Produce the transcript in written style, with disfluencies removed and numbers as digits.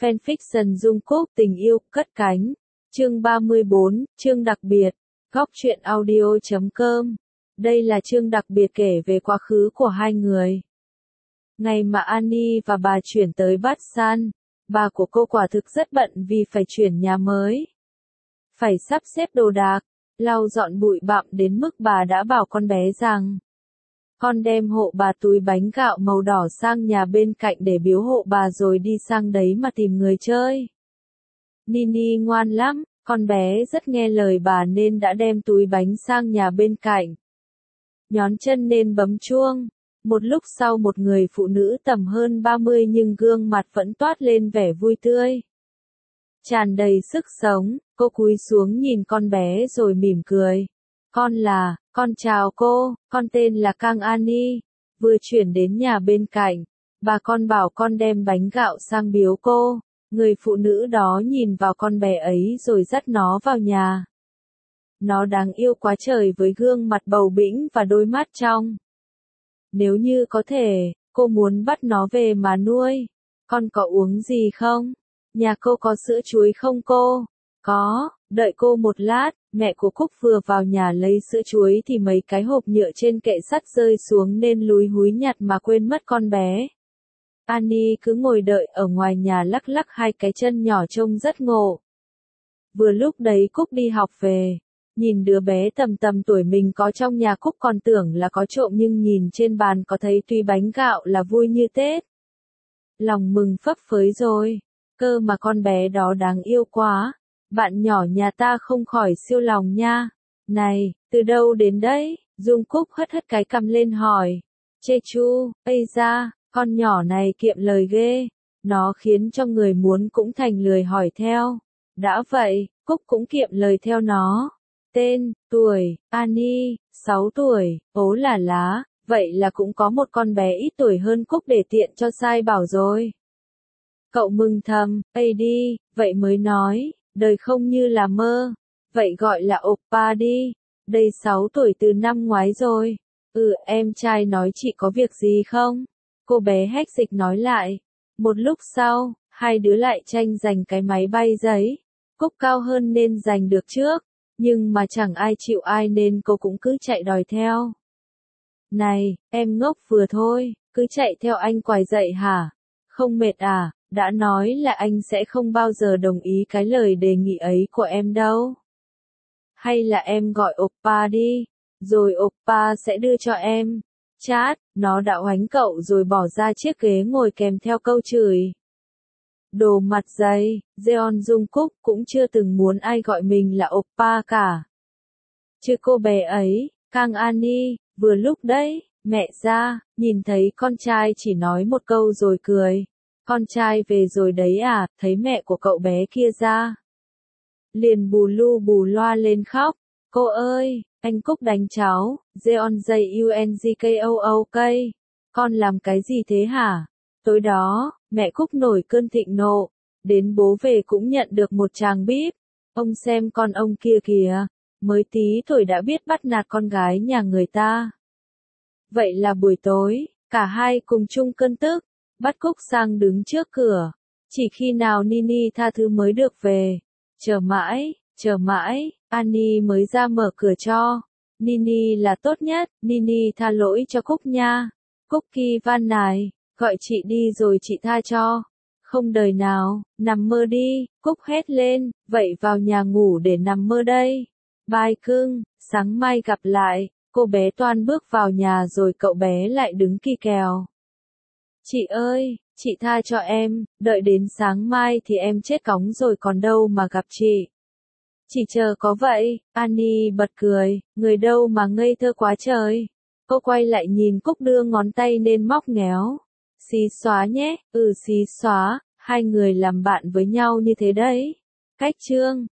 Fanfiction Dung Cúc tình yêu cất cánh. Chương 34, chương đặc biệt. Góc truyện audio.com. Đây là chương đặc biệt kể về quá khứ của hai người. Ngày mà Annie và bà chuyển tới Bát San, bà của cô quả thực rất bận vì phải chuyển nhà mới. Phải sắp xếp đồ đạc, lau dọn bụi bặm đến mức bà đã bảo con bé rằng con đem hộ bà túi bánh gạo màu đỏ sang nhà bên cạnh để biếu hộ bà rồi đi sang đấy mà tìm người chơi. Nini ngoan lắm, con bé rất nghe lời bà nên đã đem túi bánh sang nhà bên cạnh. Nhón chân nên bấm chuông. Một lúc sau một người phụ nữ tầm hơn 30 nhưng gương mặt vẫn toát lên vẻ vui tươi, tràn đầy sức sống, cô cúi xuống nhìn con bé rồi mỉm cười. Con chào cô, con tên là Kang Annie, vừa chuyển đến nhà bên cạnh, bà con bảo con đem bánh gạo sang biếu cô. Người phụ nữ đó nhìn vào con bé ấy rồi dắt nó vào nhà. Nó đáng yêu quá trời với gương mặt bầu bĩnh và đôi mắt trong. Nếu như có thể, cô muốn bắt nó về mà nuôi. Con có uống gì không? Nhà cô có sữa chuối không cô? Có, đợi cô một lát. Mẹ của Cúc vừa vào nhà lấy sữa chuối thì mấy cái hộp nhựa trên kệ sắt rơi xuống nên lúi húi nhặt mà quên mất con bé. Annie cứ ngồi đợi ở ngoài nhà lắc lắc hai cái chân nhỏ trông rất ngộ. Vừa lúc đấy Cúc đi học về. Nhìn đứa bé tầm tầm tuổi mình có trong nhà Cúc còn tưởng là có trộm nhưng nhìn trên bàn có thấy túi bánh gạo là vui như Tết. Lòng mừng phấp phới rồi, cơ mà con bé đó đáng yêu quá, bạn nhỏ nhà ta không khỏi siêu lòng nha. Này, từ đâu đến đấy? Dung Cúc hất hất cái cằm lên hỏi. Jeju, ây da, con nhỏ này kiệm lời ghê, nó khiến cho người muốn cũng thành lười hỏi theo. Đã vậy, Cúc cũng kiệm lời theo nó. Tên, tuổi, Annie, 6 tuổi, ố là lá, vậy là cũng có một con bé ít tuổi hơn Cúc để tiện cho sai bảo rồi. Cậu mừng thầm, ây đi, vậy mới nói, đời không như là mơ, vậy gọi là oppa đi, đây 6 tuổi từ năm ngoái rồi. Em trai nói chị có việc gì không? Cô bé hách dịch nói lại. Một lúc sau, hai đứa lại tranh giành cái máy bay giấy. Cúc cao hơn nên giành được trước. Nhưng mà chẳng ai chịu ai nên cô cũng cứ chạy đòi theo. Này, em ngốc vừa thôi, cứ chạy theo anh quài dậy hả? Không mệt à? Đã nói là anh sẽ không bao giờ đồng ý cái lời đề nghị ấy của em đâu. Hay là em gọi oppa đi, rồi oppa sẽ đưa cho em. Chát, nó đã oánh cậu rồi bỏ ra chiếc ghế ngồi kèm theo câu chửi. Đồ mặt dày, Jeon Dung Cúc cũng chưa từng muốn ai gọi mình là oppa cả. Chứ cô bé ấy, Kang Annie, vừa lúc đấy, mẹ ra, nhìn thấy con trai chỉ nói một câu rồi cười. Con trai về rồi đấy à, thấy mẹ của cậu bé kia ra. Liền bù lu bù loa lên khóc. Cô ơi, anh Cúc đánh cháu, Jeon Jungkook. Con làm cái gì thế hả? Tối đó, mẹ Cúc nổi cơn thịnh nộ, đến bố về cũng nhận được một tràng bíp. Ông xem con ông kia kìa, mới tí tuổi đã biết bắt nạt con gái nhà người ta. Vậy là buổi tối, cả hai cùng chung cơn tức, bắt Cúc sang đứng trước cửa. Chỉ khi nào Nini tha thứ mới được về. Chờ mãi, Annie mới ra mở cửa cho. Nini là tốt nhất, Nini tha lỗi cho Cúc nha. Cúc Ki van này. Gọi chị đi rồi chị tha cho. Không đời nào, nằm mơ đi, Cúc hét lên, vậy vào nhà ngủ để nằm mơ đây. Bye cưng, sáng mai gặp lại. Cô bé toan bước vào nhà rồi cậu bé lại đứng kỳ kèo. Chị ơi, chị tha cho em, đợi đến sáng mai thì em chết cóng rồi còn đâu mà gặp chị. Chỉ chờ có vậy, Annie bật cười, người đâu mà ngây thơ quá trời. Cô quay lại nhìn Cúc đưa ngón tay nên móc ngéo. Xí xóa nhé, xí xóa, hai người làm bạn với nhau như thế đấy. Cách chương.